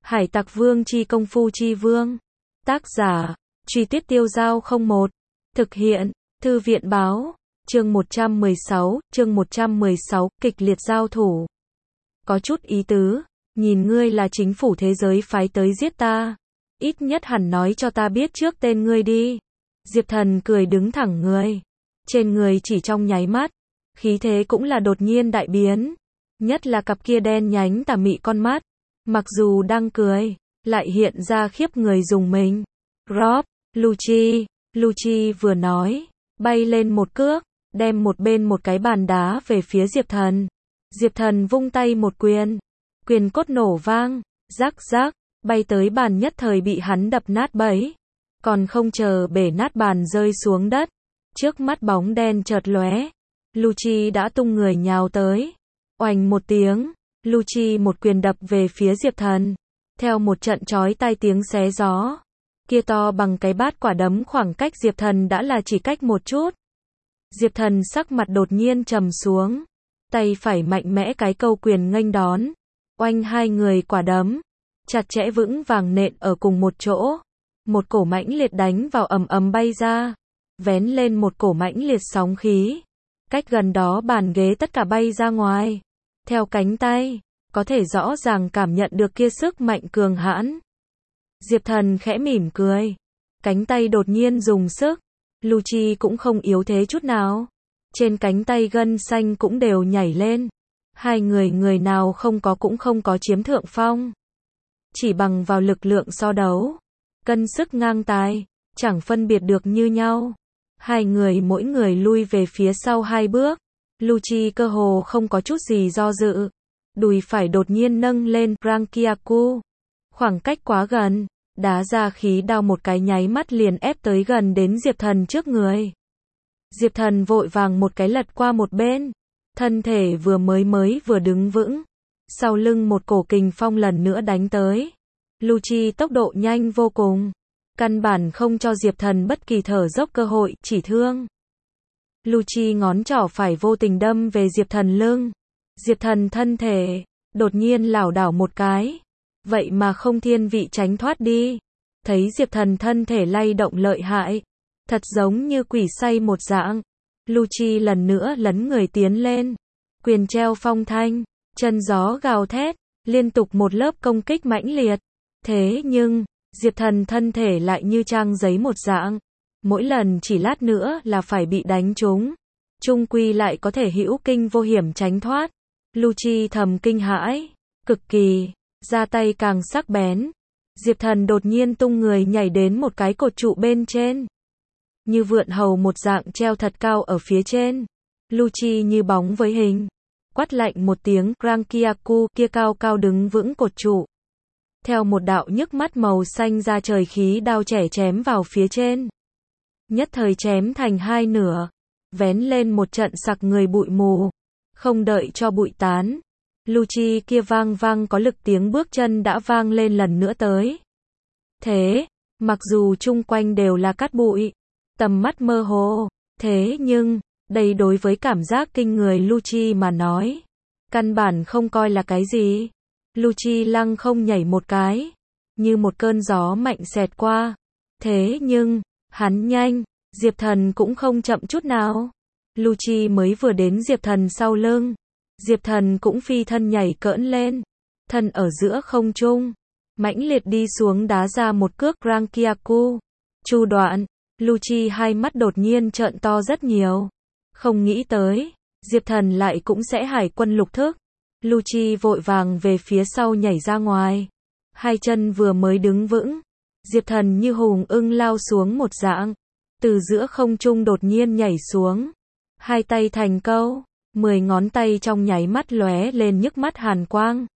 Hải Tặc Vương chi công phu chi vương. Tác giả, Truy Tuyết Tiêu Dao 01. Thực hiện, Thư viện báo. Chương 116, kịch liệt giao thủ. Có chút ý tứ, nhìn ngươi là chính phủ thế giới phái tới giết ta. Ít nhất hẳn nói cho ta biết trước tên ngươi đi. Diệp Thần cười đứng thẳng người. Trên người chỉ trong nháy mắt, khí thế cũng là đột nhiên đại biến. Nhất là cặp kia đen nhánh tà mị con mắt. Mặc dù đang cười, lại hiện ra khiếp người dùng mình. Rob, Lucci vừa nói, bay lên một cước, đem một bên một cái bàn đá về phía Diệp Thần. Diệp Thần vung tay một quyền cốt nổ vang, rắc rắc, bay tới bàn nhất thời bị hắn đập nát bấy. Còn không chờ bể nát bàn rơi xuống đất, trước mắt bóng đen chợt lóe, Lucci đã tung người nhào tới. Oành một tiếng, Lucci một quyền đập về phía Diệp Thần, theo một trận chói tai tiếng xé gió. Kia to bằng cái bát quả đấm khoảng cách Diệp Thần đã là chỉ cách một chút. Diệp Thần sắc mặt đột nhiên trầm xuống, tay phải mạnh mẽ cái câu quyền nghênh đón. Oanh, hai người quả đấm chặt chẽ vững vàng nện ở cùng một chỗ. Một cổ mãnh liệt đánh vào ầm ầm bay ra, vén lên một cổ mãnh liệt sóng khí. Cách gần đó bàn ghế tất cả bay ra ngoài. Theo cánh tay, có thể rõ ràng cảm nhận được kia sức mạnh cường hãn. Diệp Thần khẽ mỉm cười, cánh tay đột nhiên dùng sức. Lucci cũng không yếu thế chút nào, trên cánh tay gân xanh cũng đều nhảy lên. Hai người nào không có cũng không có chiếm thượng phong. Chỉ bằng vào lực lượng so đấu, cân sức ngang tài, chẳng phân biệt được như nhau. Hai người mỗi người lui về phía sau hai bước. Lucci cơ hồ không có chút gì do dự, đùi phải đột nhiên nâng lên Rankiaku. Khoảng cách quá gần, đá ra khí đao một cái nháy mắt liền ép tới gần đến Diệp Thần trước người. Diệp Thần vội vàng một cái lật qua một bên, thân thể vừa đứng vững, sau lưng một cổ kình phong lần nữa đánh tới. Lucci tốc độ nhanh vô cùng, căn bản không cho Diệp Thần bất kỳ thở dốc cơ hội, chỉ thương. Lucci ngón trỏ phải vô tình đâm về Diệp Thần lưng. Diệp Thần thân thể đột nhiên lảo đảo một cái, vậy mà không thiên vị tránh thoát đi. Thấy Diệp Thần thân thể lay động lợi hại, thật giống như quỷ say một dạng. Lucci lần nữa lấn người tiến lên, quyền treo phong thanh, chân gió gào thét, liên tục một lớp công kích mãnh liệt. Thế nhưng, Diệp Thần thân thể lại như trang giấy một dạng, mỗi lần chỉ lát nữa là phải bị đánh trúng, chung quy lại có thể hữu kinh vô hiểm tránh thoát. Lucci thầm kinh hãi, cực kỳ, ra tay càng sắc bén. Diệp Thần đột nhiên tung người nhảy đến một cái cột trụ bên trên, như vượn hầu một dạng treo thật cao ở phía trên. Lucci như bóng với hình, quát lạnh một tiếng, Rankiaku kia cao cao đứng vững cột trụ. Theo một đạo nhức mắt màu xanh ra trời khí đao trẻ chém vào phía trên. Nhất thời chém thành hai nửa, vén lên một trận sặc người bụi mù. Không đợi cho bụi tán, Lucci kia vang có lực tiếng bước chân đã vang lên lần nữa tới. Thế, mặc dù chung quanh đều là cát bụi, tầm mắt mơ hồ, thế nhưng, đây đối với cảm giác kinh người Lucci mà nói, căn bản không coi là cái gì. Lucci lăng không nhảy một cái, như một cơn gió mạnh xẹt qua. Thế nhưng, hắn nhanh, Diệp Thần cũng không chậm chút nào. Lucci mới vừa đến Diệp Thần sau lưng, Diệp Thần cũng phi thân nhảy cỡn lên, thân ở giữa không trung, mãnh liệt đi xuống đá ra một cước Rankiaku. Chu đoạn, Lucci hai mắt đột nhiên trợn to rất nhiều. Không nghĩ tới, Diệp Thần lại cũng sẽ hải quân lục thức. Lucci vội vàng về phía sau nhảy ra ngoài. Hai chân vừa mới đứng vững, Diệp Thần như hùng ưng lao xuống một dạng, từ giữa không trung đột nhiên nhảy xuống. Hai tay thành câu, 10 ngón tay trong nháy mắt lóe lên nhức mắt hàn quang.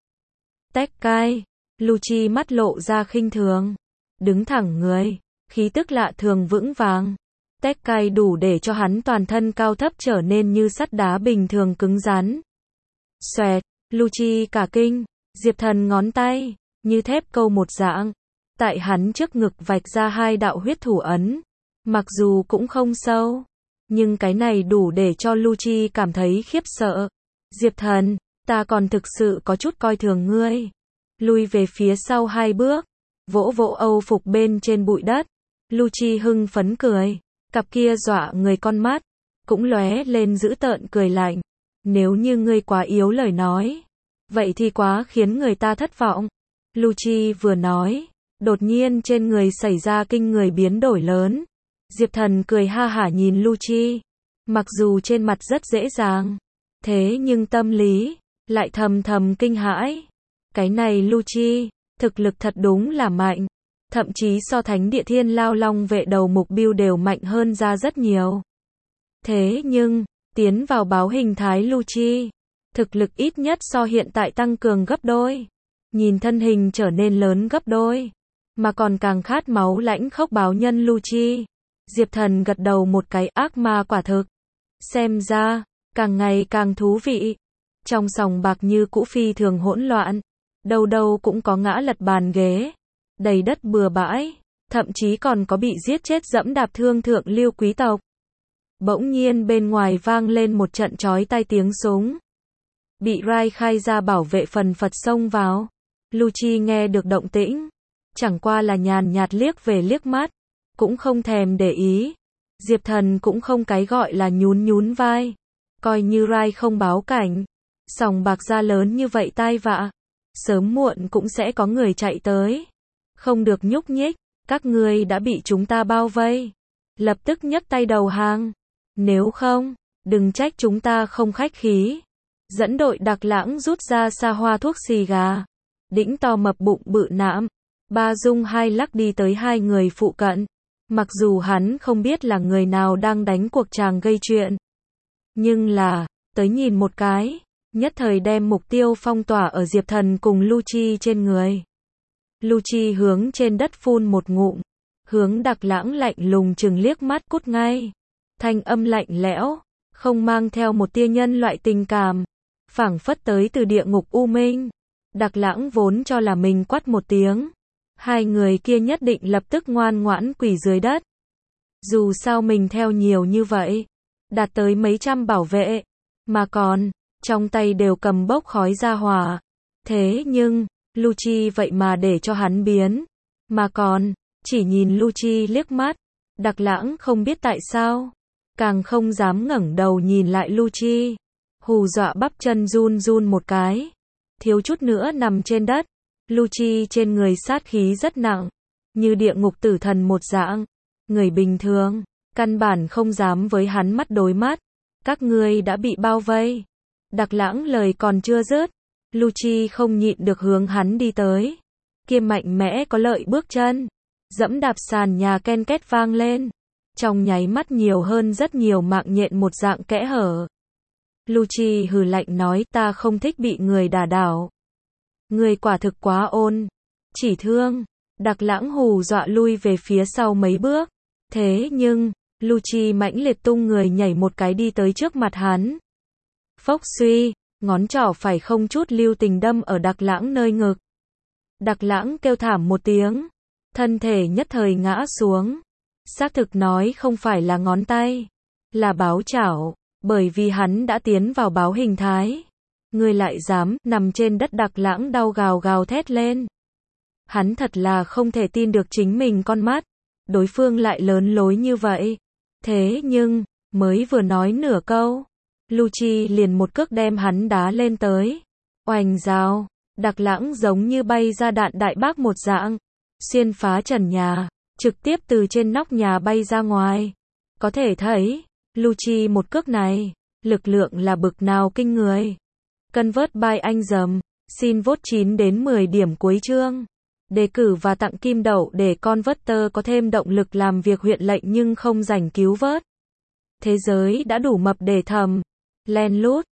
Tekkai, Lucci mắt lộ ra khinh thường, đứng thẳng người, khí tức lạ thường vững vàng. Tekkai đủ để cho hắn toàn thân cao thấp trở nên như sắt đá bình thường cứng rắn. Xoẹt, Lucci cả kinh, Diệp Thần ngón tay như thép câu một dạng, tại hắn trước ngực vạch ra hai đạo huyết thủ ấn. Mặc dù cũng không sâu, nhưng cái này đủ để cho Lucci cảm thấy khiếp sợ. Diệp Thần, ta còn thực sự có chút coi thường ngươi. lui về phía sau 2 bước, vỗ vỗ Âu phục bên trên bụi đất. Lucci hưng phấn cười, cặp kia dọa người con mắt, cũng lóe lên dữ tợn cười lạnh. Nếu như ngươi quá yếu lời nói, vậy thì quá khiến người ta thất vọng. Lucci vừa nói, đột nhiên trên người xảy ra kinh người biến đổi lớn. Diệp Thần cười ha hả nhìn Lucci, mặc dù trên mặt rất dễ dàng, thế nhưng tâm lý lại thầm thầm kinh hãi. Cái này Lucci, thực lực thật đúng là mạnh, thậm chí so Thánh Địa Thiên Lao Long vệ đầu mục Bưu đều mạnh hơn ra rất nhiều. Thế nhưng, tiến vào báo hình thái Lucci, thực lực ít nhất so hiện tại tăng cường gấp đôi, nhìn thân hình trở nên lớn gấp đôi, mà còn càng khát máu lãnh khốc báo nhân Lucci. Diệp Thần gật đầu một cái, ác ma quả thực. Xem ra, càng ngày càng thú vị. Trong sòng bạc như cũ phi thường hỗn loạn, đâu đâu cũng có ngã lật bàn ghế, đầy đất bừa bãi, thậm chí còn có bị giết chết dẫm đạp thương thượng lưu quý tộc. Bỗng nhiên bên ngoài vang lên một trận chói tai tiếng súng. Bị Rai khai ra bảo vệ phần phật xông vào. Lucci nghe được động tĩnh, chẳng qua là nhàn nhạt liếc về liếc mắt, cũng không thèm để ý. Diệp Thần cũng không cái gọi là nhún nhún vai, coi như Rai không báo cảnh. Sòng bạc ra lớn như vậy tai vạ, sớm muộn cũng sẽ có người chạy tới. Không được nhúc nhích, các ngươi đã bị chúng ta bao vây. Lập tức nhấc tay đầu hàng. Nếu không, đừng trách chúng ta không khách khí. Dẫn đội Đặc Lãng rút ra xa hoa thuốc xì gà, đĩnh to mập bụng bự nạm. Ba Dung hai lắc đi tới hai người phụ cận. Mặc dù hắn không biết là người nào đang đánh cuộc chàng gây chuyện, nhưng là, tới nhìn một cái, nhất thời đem mục tiêu phong tỏa ở Diệp Thần cùng Lucci trên người. Lucci hướng trên đất phun một ngụm, hướng Đặc Lãng lạnh lùng chừng liếc mắt cút ngay. Thanh âm lạnh lẽo, không mang theo một tia nhân loại tình cảm, phảng phất tới từ địa ngục u minh. Đặc Lãng vốn cho là mình quát một tiếng, hai người kia nhất định lập tức ngoan ngoãn quỳ dưới đất. Dù sao mình theo nhiều như vậy, đạt tới mấy trăm bảo vệ, mà còn, trong tay đều cầm bốc khói ra hỏa. Thế nhưng, Lucci vậy mà để cho hắn biến, mà còn, chỉ nhìn Lucci liếc mắt. Đặc Lãng không biết tại sao, càng không dám ngẩng đầu nhìn lại Lucci, hù dọa bắp chân run run một cái, thiếu chút nữa nằm trên đất. Lucci trên người sát khí rất nặng, như địa ngục tử thần một dạng, người bình thường, căn bản không dám với hắn mắt đối mắt. Các ngươi đã bị bao vây. Đặc Lãng lời còn chưa dứt, Lucci không nhịn được hướng hắn đi tới, kia mạnh mẽ có lợi bước chân, dẫm đạp sàn nhà ken két vang lên, trong nháy mắt nhiều hơn rất nhiều mạng nhện một dạng kẽ hở. Lucci hừ lạnh nói, ta không thích bị người đả đảo. Người quả thực quá ôn, chỉ thương. Đặc Lãng hù dọa lui về phía sau mấy bước. Thế nhưng, Lucci mãnh liệt tung người nhảy một cái đi tới trước mặt hắn. Phốc suy, ngón trỏ phải không chút lưu tình đâm ở Đặc Lãng nơi ngực. Đặc Lãng kêu thảm một tiếng, thân thể nhất thời ngã xuống. Xác thực nói không phải là ngón tay, là báo chảo, bởi vì hắn đã tiến vào báo hình thái. Ngươi lại dám nằm trên đất. Đặc Lãng đau gào gào thét lên. Hắn thật là không thể tin được chính mình con mắt, đối phương lại lớn lối như vậy. Thế nhưng, mới vừa nói nửa câu, Lucci liền một cước đem hắn đá lên tới. Oành rào, Đặc Lãng giống như bay ra đạn đại bác một dạng, xuyên phá trần nhà, trực tiếp từ trên nóc nhà bay ra ngoài. Có thể thấy, Lucci một cước này, lực lượng là bực nào kinh người. Convert by anh dầm, xin vote 9 đến 10 điểm cuối chương. Đề cử và tặng kim đậu để Converter có thêm động lực làm việc huyện lệnh nhưng không rảnh cứu vớt. Thế giới đã đủ mập để thầm, len lút.